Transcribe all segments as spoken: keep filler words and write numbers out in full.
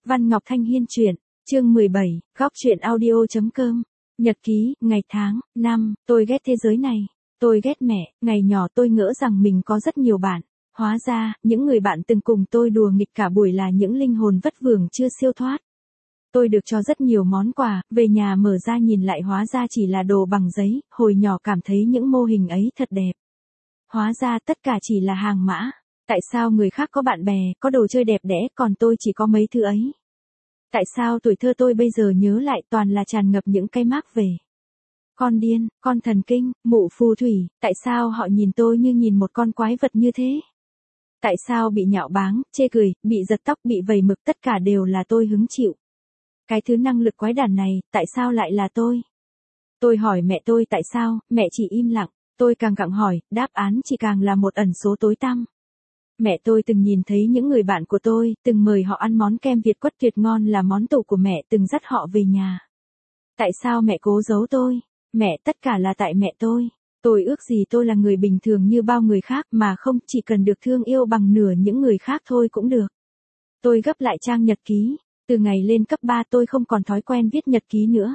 Văn Ngọc Thanh Hiên truyện, chương mười bảy, góc truyện audio.com. Nhật ký, ngày tháng, năm, tôi ghét thế giới này. Tôi ghét mẹ, ngày nhỏ tôi ngỡ rằng mình có rất nhiều bạn. Hóa ra, những người bạn từng cùng tôi đùa nghịch cả buổi là những linh hồn vất vưởng chưa siêu thoát. Tôi được cho rất nhiều món quà, về nhà mở ra nhìn lại hóa ra chỉ là đồ bằng giấy, hồi nhỏ cảm thấy những mô hình ấy thật đẹp. Hóa ra tất cả chỉ là hàng mã. Tại sao người khác có bạn bè, có đồ chơi đẹp đẽ, còn tôi chỉ có mấy thứ ấy? Tại sao tuổi thơ tôi bây giờ nhớ lại toàn là tràn ngập những cái mác về con điên, con thần kinh, mụ phù thủy, tại sao họ nhìn tôi như nhìn một con quái vật như thế? Tại sao bị nhạo báng, chê cười, bị giật tóc, bị vầy mực tất cả đều là tôi hứng chịu? Cái thứ năng lực quái đản này, tại sao lại là tôi? Tôi hỏi mẹ tôi tại sao, mẹ chỉ im lặng, tôi càng gặng hỏi, đáp án chỉ càng là một ẩn số tối tăm. Mẹ tôi từng nhìn thấy những người bạn của tôi, từng mời họ ăn món kem Việt quất tuyệt ngon là món tủ của mẹ, từng dắt họ về nhà. Tại sao mẹ cố giấu tôi? Mẹ, tất cả là tại mẹ tôi. Tôi ước gì tôi là người bình thường như bao người khác mà không, chỉ cần được thương yêu bằng nửa những người khác thôi cũng được. Tôi gấp lại trang nhật ký. Từ ngày lên cấp ba tôi không còn thói quen viết nhật ký nữa.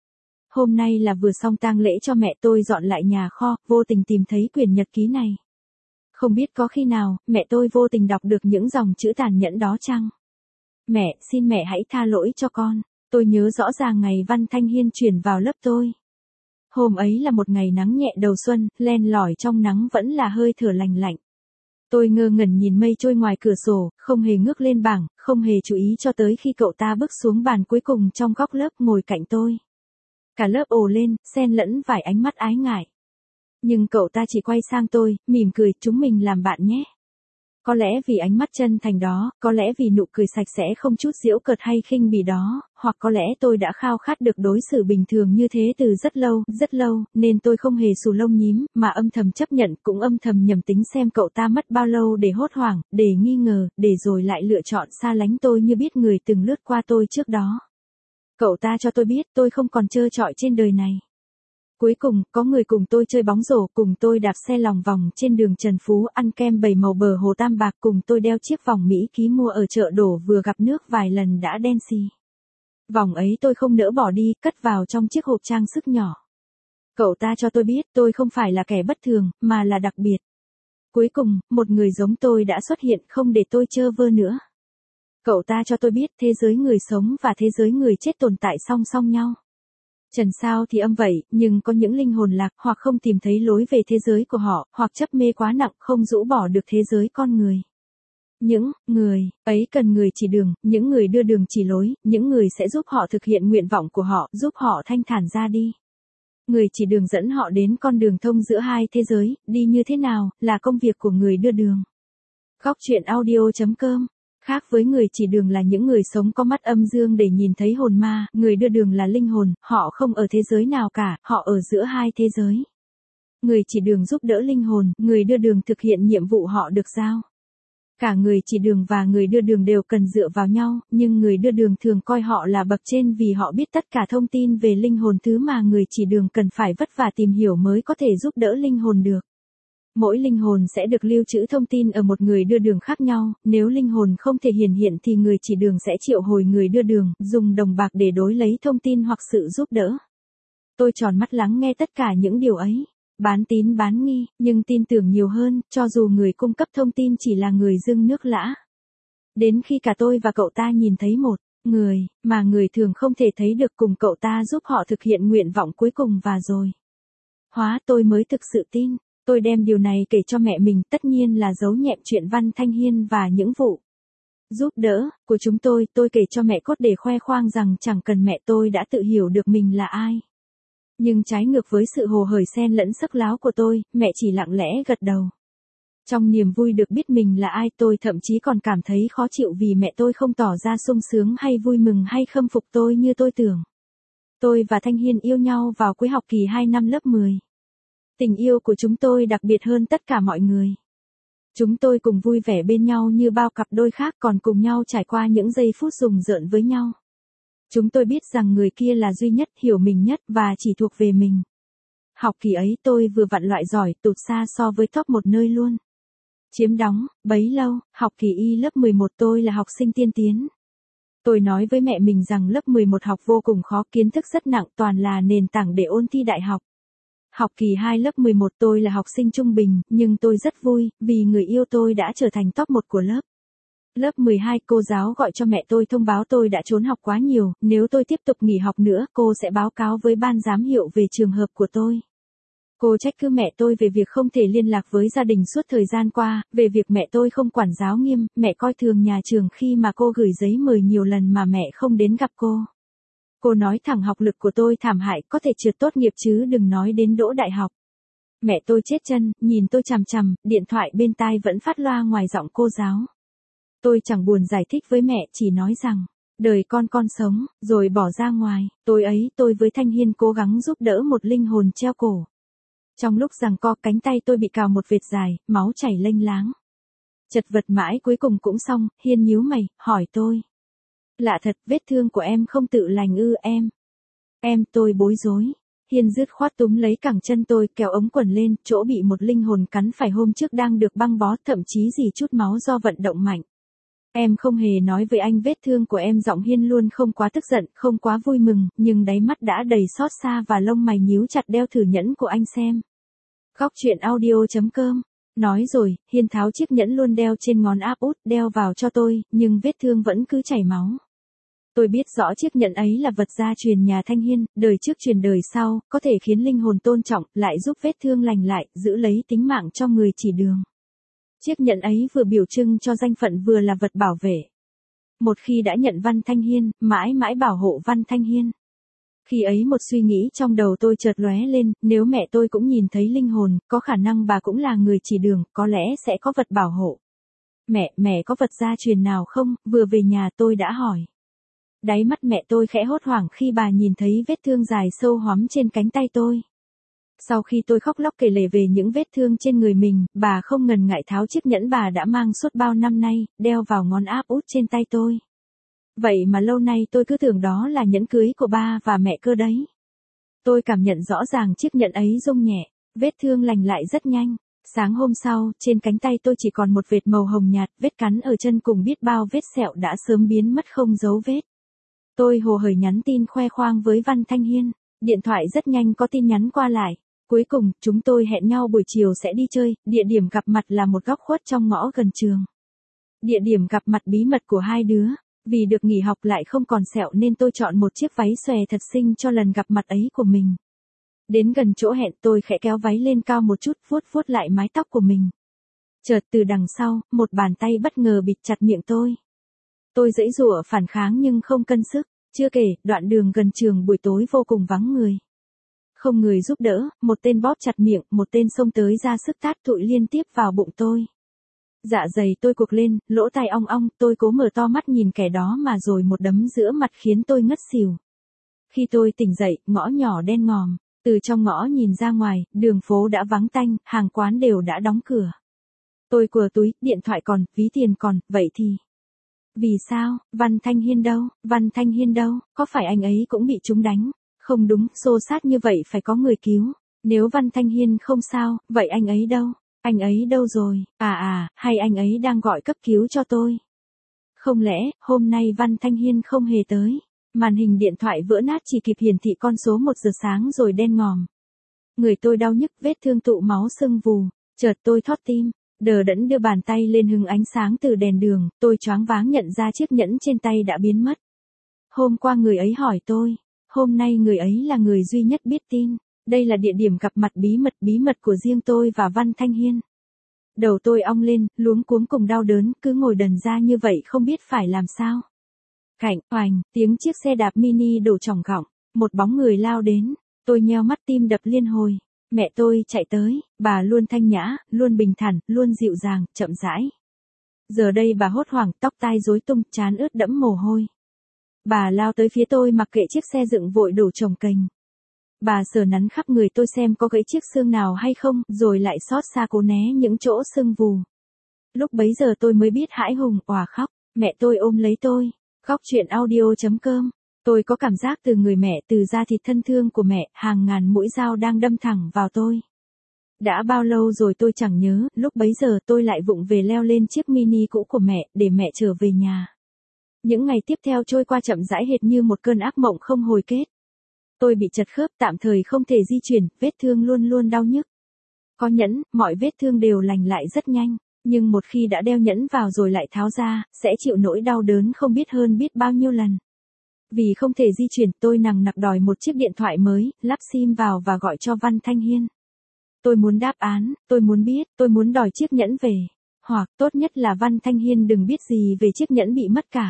Hôm nay là vừa xong tang lễ cho mẹ tôi dọn lại nhà kho, vô tình tìm thấy quyển nhật ký này. Không biết có khi nào, mẹ tôi vô tình đọc được những dòng chữ tàn nhẫn đó chăng? Mẹ, xin mẹ hãy tha lỗi cho con. Tôi nhớ rõ ràng ngày Văn Thanh Hiên chuyển vào lớp tôi. Hôm ấy là một ngày nắng nhẹ đầu xuân, len lỏi trong nắng vẫn là hơi thở lành lạnh. Tôi ngơ ngẩn nhìn mây trôi ngoài cửa sổ, không hề ngước lên bảng, không hề chú ý cho tới khi cậu ta bước xuống bàn cuối cùng trong góc lớp ngồi cạnh tôi. Cả lớp ồ lên, xen lẫn vài ánh mắt ái ngại. Nhưng cậu ta chỉ quay sang tôi, mỉm cười, chúng mình làm bạn nhé. Có lẽ vì ánh mắt chân thành đó, có lẽ vì nụ cười sạch sẽ không chút giễu cợt hay khinh bỉ đó, hoặc có lẽ tôi đã khao khát được đối xử bình thường như thế từ rất lâu, rất lâu, nên tôi không hề xù lông nhím, mà âm thầm chấp nhận, cũng âm thầm nhầm tính xem cậu ta mất bao lâu để hốt hoảng, để nghi ngờ, để rồi lại lựa chọn xa lánh tôi như biết người từng lướt qua tôi trước đó. Cậu ta cho tôi biết tôi không còn trơ trọi trên đời này. Cuối cùng, có người cùng tôi chơi bóng rổ, cùng tôi đạp xe lòng vòng trên đường Trần Phú, ăn kem bảy màu bờ hồ Tam Bạc, cùng tôi đeo chiếc vòng Mỹ ký mua ở chợ đổ vừa gặp nước vài lần đã đen xì. Vòng ấy tôi không nỡ bỏ đi, cất vào trong chiếc hộp trang sức nhỏ. Cậu ta cho tôi biết tôi không phải là kẻ bất thường, mà là đặc biệt. Cuối cùng, một người giống tôi đã xuất hiện không để tôi trơ vơ nữa. Cậu ta cho tôi biết thế giới người sống và thế giới người chết tồn tại song song nhau. Trần sao thì âm vậy, nhưng có những linh hồn lạc hoặc không tìm thấy lối về thế giới của họ, hoặc chấp mê quá nặng không rũ bỏ được thế giới con người. Những người ấy cần người chỉ đường, những người đưa đường chỉ lối, những người sẽ giúp họ thực hiện nguyện vọng của họ, giúp họ thanh thản ra đi. Người chỉ đường dẫn họ đến con đường thông giữa hai thế giới, đi như thế nào, là công việc của người đưa đường. Góc truyện audio.com. Khác với người chỉ đường là những người sống có mắt âm dương để nhìn thấy hồn ma, người đưa đường là linh hồn, họ không ở thế giới nào cả, họ ở giữa hai thế giới. Người chỉ đường giúp đỡ linh hồn, người đưa đường thực hiện nhiệm vụ họ được giao. Cả người chỉ đường và người đưa đường đều cần dựa vào nhau, nhưng người đưa đường thường coi họ là bậc trên vì họ biết tất cả thông tin về linh hồn, thứ mà người chỉ đường cần phải vất vả tìm hiểu mới có thể giúp đỡ linh hồn được. Mỗi linh hồn sẽ được lưu trữ thông tin ở một người đưa đường khác nhau, nếu linh hồn không thể hiển hiện thì người chỉ đường sẽ triệu hồi người đưa đường, dùng đồng bạc để đối lấy thông tin hoặc sự giúp đỡ. Tôi tròn mắt lắng nghe tất cả những điều ấy, bán tín bán nghi, nhưng tin tưởng nhiều hơn, cho dù người cung cấp thông tin chỉ là người dưng nước lã. Đến khi cả tôi và cậu ta nhìn thấy một người, mà người thường không thể thấy được, cùng cậu ta giúp họ thực hiện nguyện vọng cuối cùng và rồi. Hóa tôi mới thực sự tin. Tôi đem điều này kể cho mẹ mình, tất nhiên là giấu nhẹm chuyện Văn Thanh Hiên và những vụ giúp đỡ của chúng tôi, tôi kể cho mẹ cốt để khoe khoang rằng chẳng cần mẹ tôi đã tự hiểu được mình là ai. Nhưng trái ngược với sự hồ hởi xen lẫn sắc láo của tôi, mẹ chỉ lặng lẽ gật đầu. Trong niềm vui được biết mình là ai, tôi thậm chí còn cảm thấy khó chịu vì mẹ tôi không tỏ ra sung sướng hay vui mừng hay khâm phục tôi như tôi tưởng. Tôi và Thanh Hiên yêu nhau vào cuối học kỳ hai năm lớp mười. Tình yêu của chúng tôi đặc biệt hơn tất cả mọi người. Chúng tôi cùng vui vẻ bên nhau như bao cặp đôi khác, còn cùng nhau trải qua những giây phút rùng rợn với nhau. Chúng tôi biết rằng người kia là duy nhất, hiểu mình nhất và chỉ thuộc về mình. Học kỳ ấy tôi vừa vặn loại giỏi, tụt xa so với top một nơi luôn. Chiếm đóng, bấy lâu, học kỳ y lớp mười một tôi là học sinh tiên tiến. Tôi nói với mẹ mình rằng lớp mười một học vô cùng khó, kiến thức rất nặng, toàn là nền tảng để ôn thi đại học. Học kỳ hai lớp mười một tôi là học sinh trung bình, nhưng tôi rất vui, vì người yêu tôi đã trở thành top một của lớp. Lớp mười hai cô giáo gọi cho mẹ tôi thông báo tôi đã trốn học quá nhiều, nếu tôi tiếp tục nghỉ học nữa cô sẽ báo cáo với ban giám hiệu về trường hợp của tôi. Cô trách cứ mẹ tôi về việc không thể liên lạc với gia đình suốt thời gian qua, về việc mẹ tôi không quản giáo nghiêm, mẹ coi thường nhà trường khi mà cô gửi giấy mời nhiều lần mà mẹ không đến gặp cô. Cô nói thẳng học lực của tôi thảm hại, có thể trượt tốt nghiệp chứ đừng nói đến đỗ đại học. Mẹ tôi chết chân, nhìn tôi chằm chằm, điện thoại bên tai vẫn phát loa ngoài giọng cô giáo. Tôi chẳng buồn giải thích với mẹ, chỉ nói rằng, đời con con sống, rồi bỏ ra ngoài. Tối ấy tôi với Thanh Hiên cố gắng giúp đỡ một linh hồn treo cổ. Trong lúc giằng co, cánh tay tôi bị cào một vệt dài, máu chảy lênh láng. Chật vật mãi cuối cùng cũng xong. Hiên nhíu mày, hỏi tôi. Lạ thật, vết thương của em không tự lành ư? Em. Em, tôi bối rối. Hiên dứt khoát túm lấy cẳng chân tôi, kéo ống quần lên, chỗ bị một linh hồn cắn phải hôm trước đang được băng bó, thậm chí dì chút máu do vận động mạnh. Em không hề nói với anh vết thương của em. Giọng Hiên luôn không quá tức giận, không quá vui mừng, nhưng đáy mắt đã đầy xót xa và lông mày nhíu chặt. Đeo thử nhẫn của anh xem. Góc truyện audio chấm com. Nói rồi, Hiên tháo chiếc nhẫn luôn đeo trên ngón áp út, đeo vào cho tôi, nhưng vết thương vẫn cứ chảy máu. Tôi biết rõ chiếc nhẫn ấy là vật gia truyền nhà Thanh Hiên, đời trước truyền đời sau, có thể khiến linh hồn tôn trọng, lại giúp vết thương lành lại, giữ lấy tính mạng cho người chỉ đường. Chiếc nhẫn ấy vừa biểu trưng cho danh phận vừa là vật bảo vệ. Một khi đã nhận Văn Thanh Hiên, mãi mãi bảo hộ Văn Thanh Hiên. Khi ấy một suy nghĩ trong đầu tôi chợt lóe lên, nếu mẹ tôi cũng nhìn thấy linh hồn, có khả năng bà cũng là người chỉ đường, có lẽ sẽ có vật bảo hộ. Mẹ, mẹ có vật gia truyền nào không? Vừa về nhà tôi đã hỏi. Đáy mắt mẹ tôi khẽ hốt hoảng khi bà nhìn thấy vết thương dài sâu hoắm trên cánh tay tôi. Sau khi tôi khóc lóc kể lể về những vết thương trên người mình, bà không ngần ngại tháo chiếc nhẫn bà đã mang suốt bao năm nay, đeo vào ngón áp út trên tay tôi. Vậy mà lâu nay tôi cứ tưởng đó là nhẫn cưới của ba và mẹ cơ đấy. Tôi cảm nhận rõ ràng chiếc nhẫn ấy rung nhẹ, vết thương lành lại rất nhanh. Sáng hôm sau, trên cánh tay tôi chỉ còn một vệt màu hồng nhạt, vết cắn ở chân cùng biết bao vết sẹo đã sớm biến mất không dấu vết. Tôi hồ hởi nhắn tin khoe khoang với Văn Thanh Hiên. Điện thoại rất nhanh có tin nhắn qua lại. Cuối cùng, chúng tôi hẹn nhau buổi chiều sẽ đi chơi, địa điểm gặp mặt là một góc khuất trong ngõ gần trường. Địa điểm gặp mặt bí mật của hai đứa. Vì được nghỉ học lại không còn sẹo nên tôi chọn một chiếc váy xòe thật xinh cho lần gặp mặt ấy của mình. Đến gần chỗ hẹn tôi khẽ kéo váy lên cao một chút, vuốt vuốt lại mái tóc của mình. Chợt từ đằng sau, một bàn tay bất ngờ bịt chặt miệng tôi. Tôi giãy giụa phản kháng nhưng không cân sức. Chưa kể, đoạn đường gần trường buổi tối vô cùng vắng người. Không người giúp đỡ, một tên bóp chặt miệng, một tên xông tới ra sức tát tụi liên tiếp vào bụng tôi. Dạ dày tôi cuộc lên, lỗ tai ong ong, tôi cố mở to mắt nhìn kẻ đó mà rồi một đấm giữa mặt khiến tôi ngất xỉu. Khi tôi tỉnh dậy, ngõ nhỏ đen ngòm, từ trong ngõ nhìn ra ngoài, đường phố đã vắng tanh, hàng quán đều đã đóng cửa. Tôi cùa túi, điện thoại còn, ví tiền còn, vậy thì... Vì sao, Văn Thanh Hiên đâu, Văn Thanh Hiên đâu, có phải anh ấy cũng bị chúng đánh? Không đúng, xô xát như vậy phải có người cứu. Nếu Văn Thanh Hiên không sao, vậy anh ấy đâu? Anh ấy đâu rồi? À à, hay anh ấy đang gọi cấp cứu cho tôi? Không lẽ, hôm nay Văn Thanh Hiên không hề tới? Màn hình điện thoại vỡ nát chỉ kịp hiển thị con số một giờ sáng rồi đen ngòm. Người tôi đau nhức, vết thương tụ máu sưng vù. Chợt tôi thót tim, đờ đẫn đưa bàn tay lên hứng ánh sáng từ đèn đường, tôi choáng váng nhận ra chiếc nhẫn trên tay đã biến mất. Hôm qua người ấy hỏi tôi, hôm nay người ấy là người duy nhất biết tin. Đây là địa điểm gặp mặt bí mật bí mật của riêng tôi và Văn Thanh Hiên. Đầu tôi ong lên, luống cuống cùng đau đớn, cứ ngồi đần ra như vậy không biết phải làm sao. Cạnh, oành, tiếng chiếc xe đạp mini đổ trỏng gọng, một bóng người lao đến, tôi nheo mắt tim đập liên hồi. Mẹ tôi chạy tới, bà luôn thanh nhã, luôn bình thản, luôn dịu dàng, chậm rãi. Giờ đây bà hốt hoảng, tóc tai rối tung, trán ướt đẫm mồ hôi. Bà lao tới phía tôi mặc kệ chiếc xe dựng vội đổ chồng kềnh. Bà sờ nắn khắp người tôi xem có gãy chiếc xương nào hay không, rồi lại xót xa cố né những chỗ sưng vù. Lúc bấy giờ tôi mới biết hãi hùng, òa khóc, mẹ tôi ôm lấy tôi. Góc truyện audio chấm com. Tôi có cảm giác từ người mẹ, từ da thịt thân thương của mẹ, hàng ngàn mũi dao đang đâm thẳng vào tôi. Đã bao lâu rồi tôi chẳng nhớ, lúc bấy giờ tôi lại vụng về leo lên chiếc mini cũ của mẹ, để mẹ trở về nhà. Những ngày tiếp theo trôi qua chậm rãi hệt như một cơn ác mộng không hồi kết. Tôi bị chật khớp tạm thời không thể di chuyển, vết thương luôn luôn đau nhức. Có nhẫn, mọi vết thương đều lành lại rất nhanh, nhưng một khi đã đeo nhẫn vào rồi lại tháo ra, sẽ chịu nỗi đau đớn không biết hơn biết bao nhiêu lần. Vì không thể di chuyển, tôi nằng nặc đòi một chiếc điện thoại mới, lắp sim vào và gọi cho Văn Thanh Hiên. Tôi muốn đáp án, tôi muốn biết, tôi muốn đòi chiếc nhẫn về. Hoặc, tốt nhất là Văn Thanh Hiên đừng biết gì về chiếc nhẫn bị mất cả.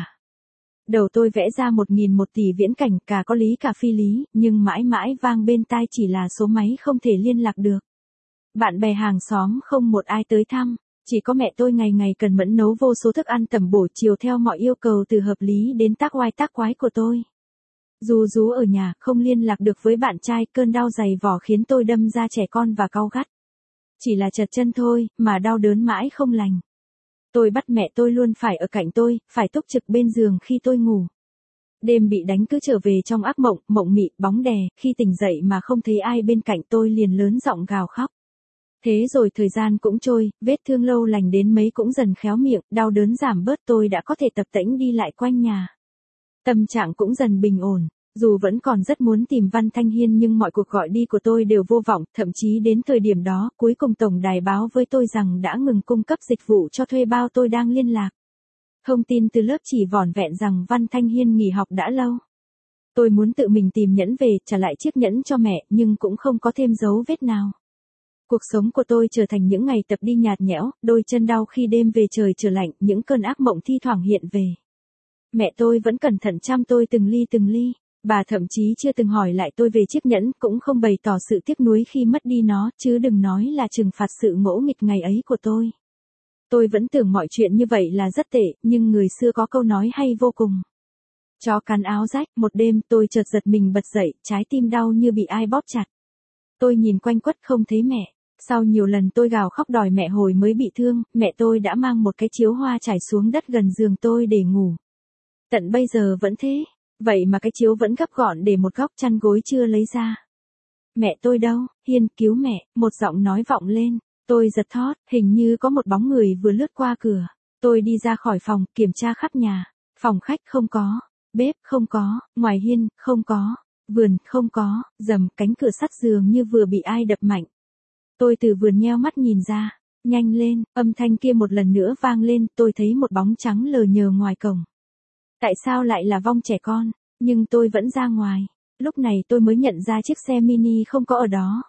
Đầu tôi vẽ ra một nghìn một tỷ viễn cảnh, cả có lý cả phi lý, nhưng mãi mãi vang bên tai chỉ là số máy không thể liên lạc được. Bạn bè hàng xóm không một ai tới thăm, chỉ có mẹ tôi ngày ngày cần mẫn nấu vô số thức ăn tầm bổ chiều theo mọi yêu cầu từ hợp lý đến tác oai tác quái của tôi. Dù rú ở nhà, không liên lạc được với bạn trai, cơn đau dày vò khiến tôi đâm ra trẻ con và cau gắt. Chỉ là chật chân thôi, mà đau đớn mãi không lành. Tôi bắt mẹ tôi luôn phải ở cạnh tôi, phải túc trực bên giường khi tôi ngủ. Đêm bị đánh cứ trở về trong ác mộng, mộng mị, bóng đè, khi tỉnh dậy mà không thấy ai bên cạnh tôi liền lớn giọng gào khóc. Thế rồi thời gian cũng trôi, vết thương lâu lành đến mấy cũng dần khéo miệng, đau đớn giảm bớt, tôi đã có thể tập tễnh đi lại quanh nhà. Tâm trạng cũng dần bình ổn, dù vẫn còn rất muốn tìm Văn Thanh Hiên nhưng mọi cuộc gọi đi của tôi đều vô vọng, thậm chí đến thời điểm đó, cuối cùng tổng đài báo với tôi rằng đã ngừng cung cấp dịch vụ cho thuê bao tôi đang liên lạc. Thông tin từ lớp chỉ vỏn vẹn rằng Văn Thanh Hiên nghỉ học đã lâu. Tôi muốn tự mình tìm nhẫn về, trả lại chiếc nhẫn cho mẹ, nhưng cũng không có thêm dấu vết nào. Cuộc sống của tôi trở thành những ngày tập đi nhạt nhẽo, đôi chân đau khi đêm về trời trở lạnh, những cơn ác mộng thi thoảng hiện về. Mẹ tôi vẫn cẩn thận chăm tôi từng ly từng ly, bà thậm chí chưa từng hỏi lại tôi về chiếc nhẫn, cũng không bày tỏ sự tiếc nuối khi mất đi nó, chứ đừng nói là trừng phạt sự ngỗ nghịch ngày ấy của tôi. Tôi vẫn tưởng mọi chuyện như vậy là rất tệ, nhưng người xưa có câu nói hay vô cùng. Chó cắn áo rách, một đêm tôi chợt giật mình bật dậy, trái tim đau như bị ai bóp chặt. Tôi nhìn quanh quất không thấy mẹ. Sau nhiều lần tôi gào khóc đòi mẹ hồi mới bị thương, mẹ tôi đã mang một cái chiếu hoa trải xuống đất gần giường tôi để ngủ. Tận bây giờ vẫn thế, vậy mà cái chiếu vẫn gấp gọn để một góc chăn gối chưa lấy ra. Mẹ tôi đâu, Hiên cứu mẹ, một giọng nói vọng lên, tôi giật thót, hình như có một bóng người vừa lướt qua cửa. Tôi đi ra khỏi phòng, kiểm tra khắp nhà, phòng khách không có, bếp không có, ngoài hiên, không có, vườn không có, rầm, cánh cửa sắt dường như vừa bị ai đập mạnh. Tôi từ vườn nheo mắt nhìn ra, nhanh lên, âm thanh kia một lần nữa vang lên, tôi thấy một bóng trắng lờ nhờ ngoài cổng. Tại sao lại là vong trẻ con, nhưng tôi vẫn ra ngoài, lúc này tôi mới nhận ra chiếc xe mini không có ở đó.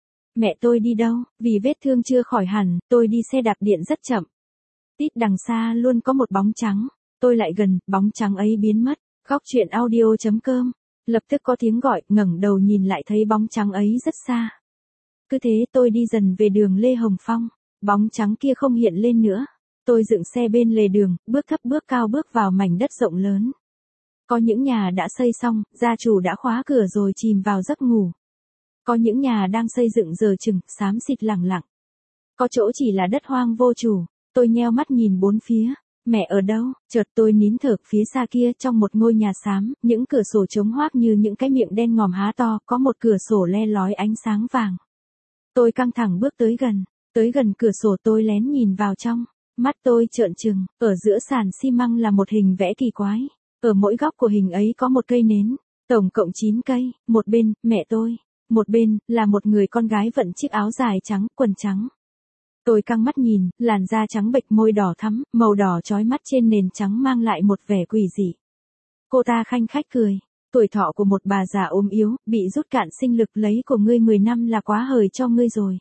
Mẹ tôi đi đâu, vì vết thương chưa khỏi hẳn, tôi đi xe đạp điện rất chậm. Tít đằng xa luôn có một bóng trắng, tôi lại gần, bóng trắng ấy biến mất, góc chuyện audio chấm com. Lập tức có tiếng gọi, ngẩng đầu nhìn lại thấy bóng trắng ấy rất xa. Cứ thế tôi đi dần về đường Lê Hồng Phong, bóng trắng kia không hiện lên nữa. Tôi dựng xe bên lề đường, bước thấp bước cao bước vào mảnh đất rộng lớn. Có những nhà đã xây xong, gia chủ đã khóa cửa rồi chìm vào giấc ngủ. Có những nhà đang xây dựng giờ chừng, xám xịt lẳng lặng. Có chỗ chỉ là đất hoang vô chủ, tôi nheo mắt nhìn bốn phía. Mẹ ở đâu? Chợt tôi nín thở, phía xa kia trong một ngôi nhà xám, những cửa sổ trống hoác như những cái miệng đen ngòm há to, có một cửa sổ le lói ánh sáng vàng. Tôi căng thẳng bước tới gần, tới gần cửa sổ tôi lén nhìn vào trong, mắt tôi trợn trừng, ở giữa sàn xi măng là một hình vẽ kỳ quái, ở mỗi góc của hình ấy có một cây nến, tổng cộng chín cây, một bên, mẹ tôi, một bên, là một người con gái vận chiếc áo dài trắng, quần trắng. Tôi căng mắt nhìn, làn da trắng bệch, môi đỏ thắm, màu đỏ chói mắt trên nền trắng mang lại một vẻ quỷ dị. Cô ta khanh khách cười, tuổi thọ của một bà già ốm yếu, bị rút cạn sinh lực, lấy của ngươi mười năm là quá hời cho ngươi rồi.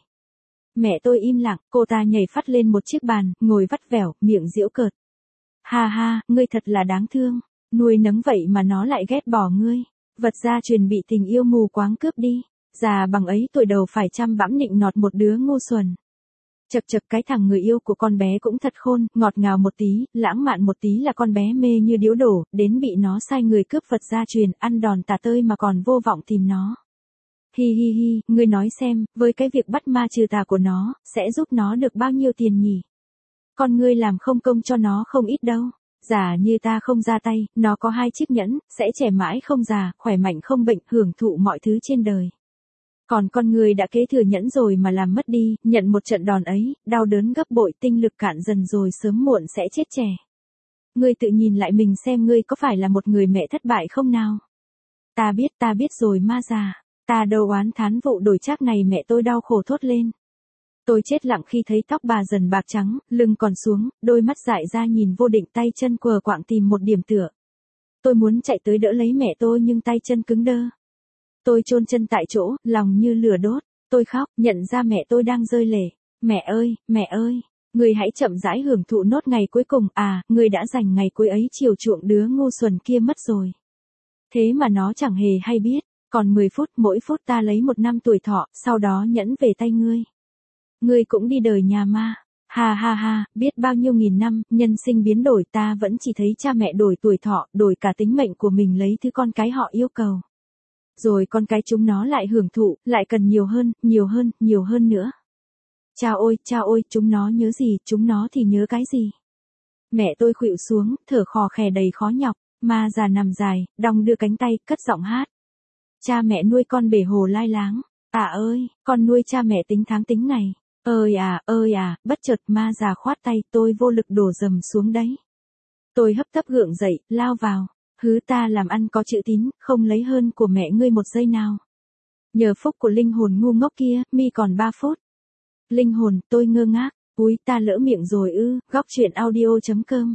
Mẹ tôi im lặng, cô ta nhảy phắt lên một chiếc bàn, ngồi vắt vẻo, miệng giễu cợt. Ha ha, ngươi thật là đáng thương, nuôi nấng vậy mà nó lại ghét bỏ ngươi, vật gia truyền bị tình yêu mù quáng cướp đi, già bằng ấy tuổi đầu phải chăm bẵm nịnh nọt một đứa ngu xuẩn. Chật chật, cái thằng người yêu của con bé cũng thật khôn, ngọt ngào một tí, lãng mạn một tí là con bé mê như điếu đổ, đến bị nó sai người cướp vật gia truyền, ăn đòn tả tơi mà còn vô vọng tìm nó. Hi hi hi, ngươi nói xem, với cái việc bắt ma trừ tà của nó, sẽ giúp nó được bao nhiêu tiền nhỉ? Con ngươi làm không công cho nó không ít đâu. Giả như ta không ra tay, nó có hai chiếc nhẫn, sẽ trẻ mãi không già, khỏe mạnh không bệnh, hưởng thụ mọi thứ trên đời. Còn con người đã kế thừa nhẫn rồi mà làm mất đi, nhận một trận đòn ấy, đau đớn gấp bội, tinh lực cạn dần rồi sớm muộn sẽ chết trẻ. Ngươi tự nhìn lại mình xem ngươi có phải là một người mẹ thất bại không nào? Ta biết, ta biết rồi ma già. Ta đâu oán thán vụ đổi trác này mẹ tôi đau khổ thốt lên. Tôi chết lặng khi thấy tóc bà dần bạc trắng, lưng còn xuống, đôi mắt dại ra nhìn vô định tay chân quờ quạng tìm một điểm tựa. Tôi muốn chạy tới đỡ lấy mẹ tôi nhưng tay chân cứng đơ. Tôi chôn chân tại chỗ, lòng như lửa đốt. Tôi khóc, nhận ra mẹ tôi đang rơi lệ. Mẹ ơi, mẹ ơi, người hãy chậm rãi hưởng thụ nốt ngày cuối cùng. À, người đã dành ngày cuối ấy chiều chuộng đứa ngu xuẩn kia mất rồi. Thế mà nó chẳng hề hay biết. Còn mười phút, mỗi phút ta lấy một năm tuổi thọ, sau đó nhẫn về tay ngươi. Ngươi cũng đi đời nhà ma. Ha ha ha, biết bao nhiêu nghìn năm, nhân sinh biến đổi ta vẫn chỉ thấy cha mẹ đổi tuổi thọ, đổi cả tính mệnh của mình lấy thứ con cái họ yêu cầu. Rồi con cái chúng nó lại hưởng thụ, lại cần nhiều hơn, nhiều hơn, nhiều hơn nữa. Cha ôi, cha ôi, chúng nó nhớ gì, chúng nó thì nhớ cái gì? Mẹ tôi khuỵu xuống, thở khò khè đầy khó nhọc, ma già nằm dài, đong đưa cánh tay, cất giọng hát. Cha mẹ nuôi con bể hồ lai láng. À ơi, con nuôi cha mẹ tính tháng tính ngày. Ơi à, ơi à, bất chợt ma già khoát tay, tôi vô lực đổ dầm xuống đấy. Tôi hấp tấp gượng dậy, lao vào. Hứ ta làm ăn có chữ tín, không lấy hơn của mẹ ngươi một giây nào. Nhờ phúc của linh hồn ngu ngốc kia, mi còn ba phút. Linh hồn, tôi ngơ ngác, úi ta lỡ miệng rồi ư, góc truyện audio chấm com.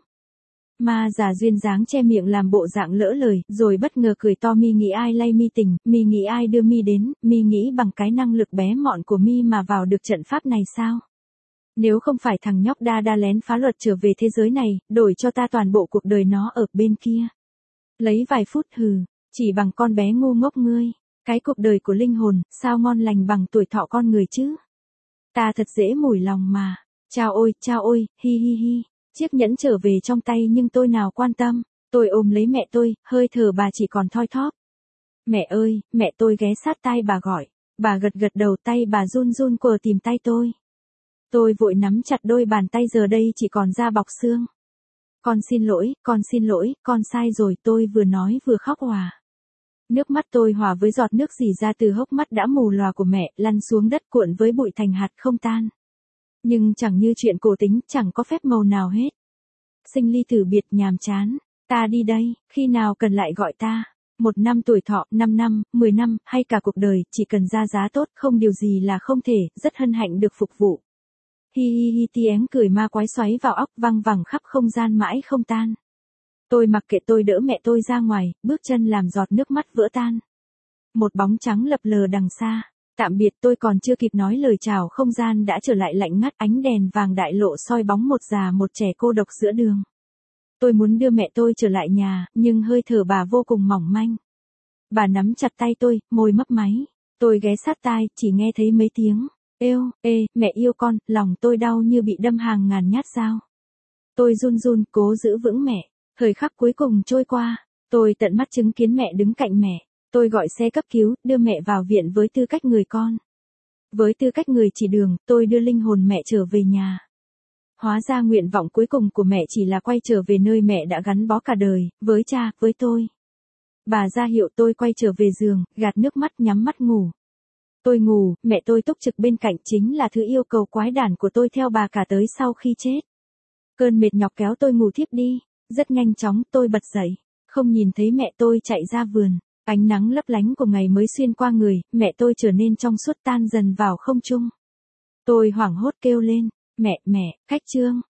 Ma già duyên dáng che miệng làm bộ dạng lỡ lời, rồi bất ngờ cười to mi nghĩ ai lay mi tình, mi nghĩ ai đưa mi đến, mi nghĩ bằng cái năng lực bé mọn của mi mà vào được trận pháp này sao? Nếu không phải thằng nhóc đa đa lén phá luật trở về thế giới này, đổi cho ta toàn bộ cuộc đời nó ở bên kia. Lấy vài phút hừ, chỉ bằng con bé ngu ngốc ngươi, cái cuộc đời của linh hồn, sao ngon lành bằng tuổi thọ con người chứ? Ta thật dễ mủi lòng mà, chao ôi, chao ôi, hi hi hi. Chiếc nhẫn trở về trong tay nhưng tôi nào quan tâm, tôi ôm lấy mẹ tôi, hơi thở bà chỉ còn thoi thóp. Mẹ ơi, mẹ tôi ghé sát tai bà gọi, bà gật gật đầu tay bà run run quờ tìm tay tôi. Tôi vội nắm chặt đôi bàn tay giờ đây chỉ còn da bọc xương. Con xin lỗi, con xin lỗi, con sai rồi tôi vừa nói vừa khóc òa. Nước mắt tôi hòa với giọt nước rỉ ra từ hốc mắt đã mù lòa của mẹ lăn xuống đất cuộn với bụi thành hạt không tan. Nhưng chẳng như chuyện cổ tính, chẳng có phép màu nào hết. Sinh ly tử biệt nhàm chán. Ta đi đây, khi nào cần lại gọi ta. Một năm tuổi thọ, năm năm, mười năm, hay cả cuộc đời, chỉ cần ra giá tốt, không điều gì là không thể, rất hân hạnh được phục vụ. Hi hi hi tiếng cười ma quái xoáy vào óc văng vẳng khắp không gian mãi không tan. Tôi mặc kệ tôi đỡ mẹ tôi ra ngoài, bước chân làm giọt nước mắt vỡ tan. Một bóng trắng lập lờ đằng xa. Tạm biệt tôi còn chưa kịp nói lời chào không gian đã trở lại lạnh ngắt ánh đèn vàng đại lộ soi bóng một già một trẻ cô độc giữa đường. Tôi muốn đưa mẹ tôi trở lại nhà, nhưng hơi thở bà vô cùng mỏng manh. Bà nắm chặt tay tôi, môi mấp máy. Tôi ghé sát tai, chỉ nghe thấy mấy tiếng. Êu, ê, mẹ yêu con, lòng tôi đau như bị đâm hàng ngàn nhát dao. Tôi run run, cố giữ vững mẹ. Thời khắc cuối cùng trôi qua, tôi tận mắt chứng kiến mẹ đứng cạnh mẹ. Tôi gọi xe cấp cứu, đưa mẹ vào viện với tư cách người con. Với tư cách người chỉ đường, tôi đưa linh hồn mẹ trở về nhà. Hóa ra nguyện vọng cuối cùng của mẹ chỉ là quay trở về nơi mẹ đã gắn bó cả đời, với cha, với tôi. Bà ra hiệu tôi quay trở về giường, gạt nước mắt nhắm mắt ngủ. Tôi ngủ, mẹ tôi túc trực bên cạnh chính là thứ yêu cầu quái đản của tôi theo bà cả tới sau khi chết. Cơn mệt nhọc kéo tôi ngủ thiếp đi, rất nhanh chóng tôi bật dậy, không nhìn thấy mẹ tôi chạy ra vườn. Ánh nắng lấp lánh của ngày mới xuyên qua người, mẹ tôi trở nên trong suốt tan dần vào không trung. Tôi hoảng hốt kêu lên, mẹ, mẹ, khách trương.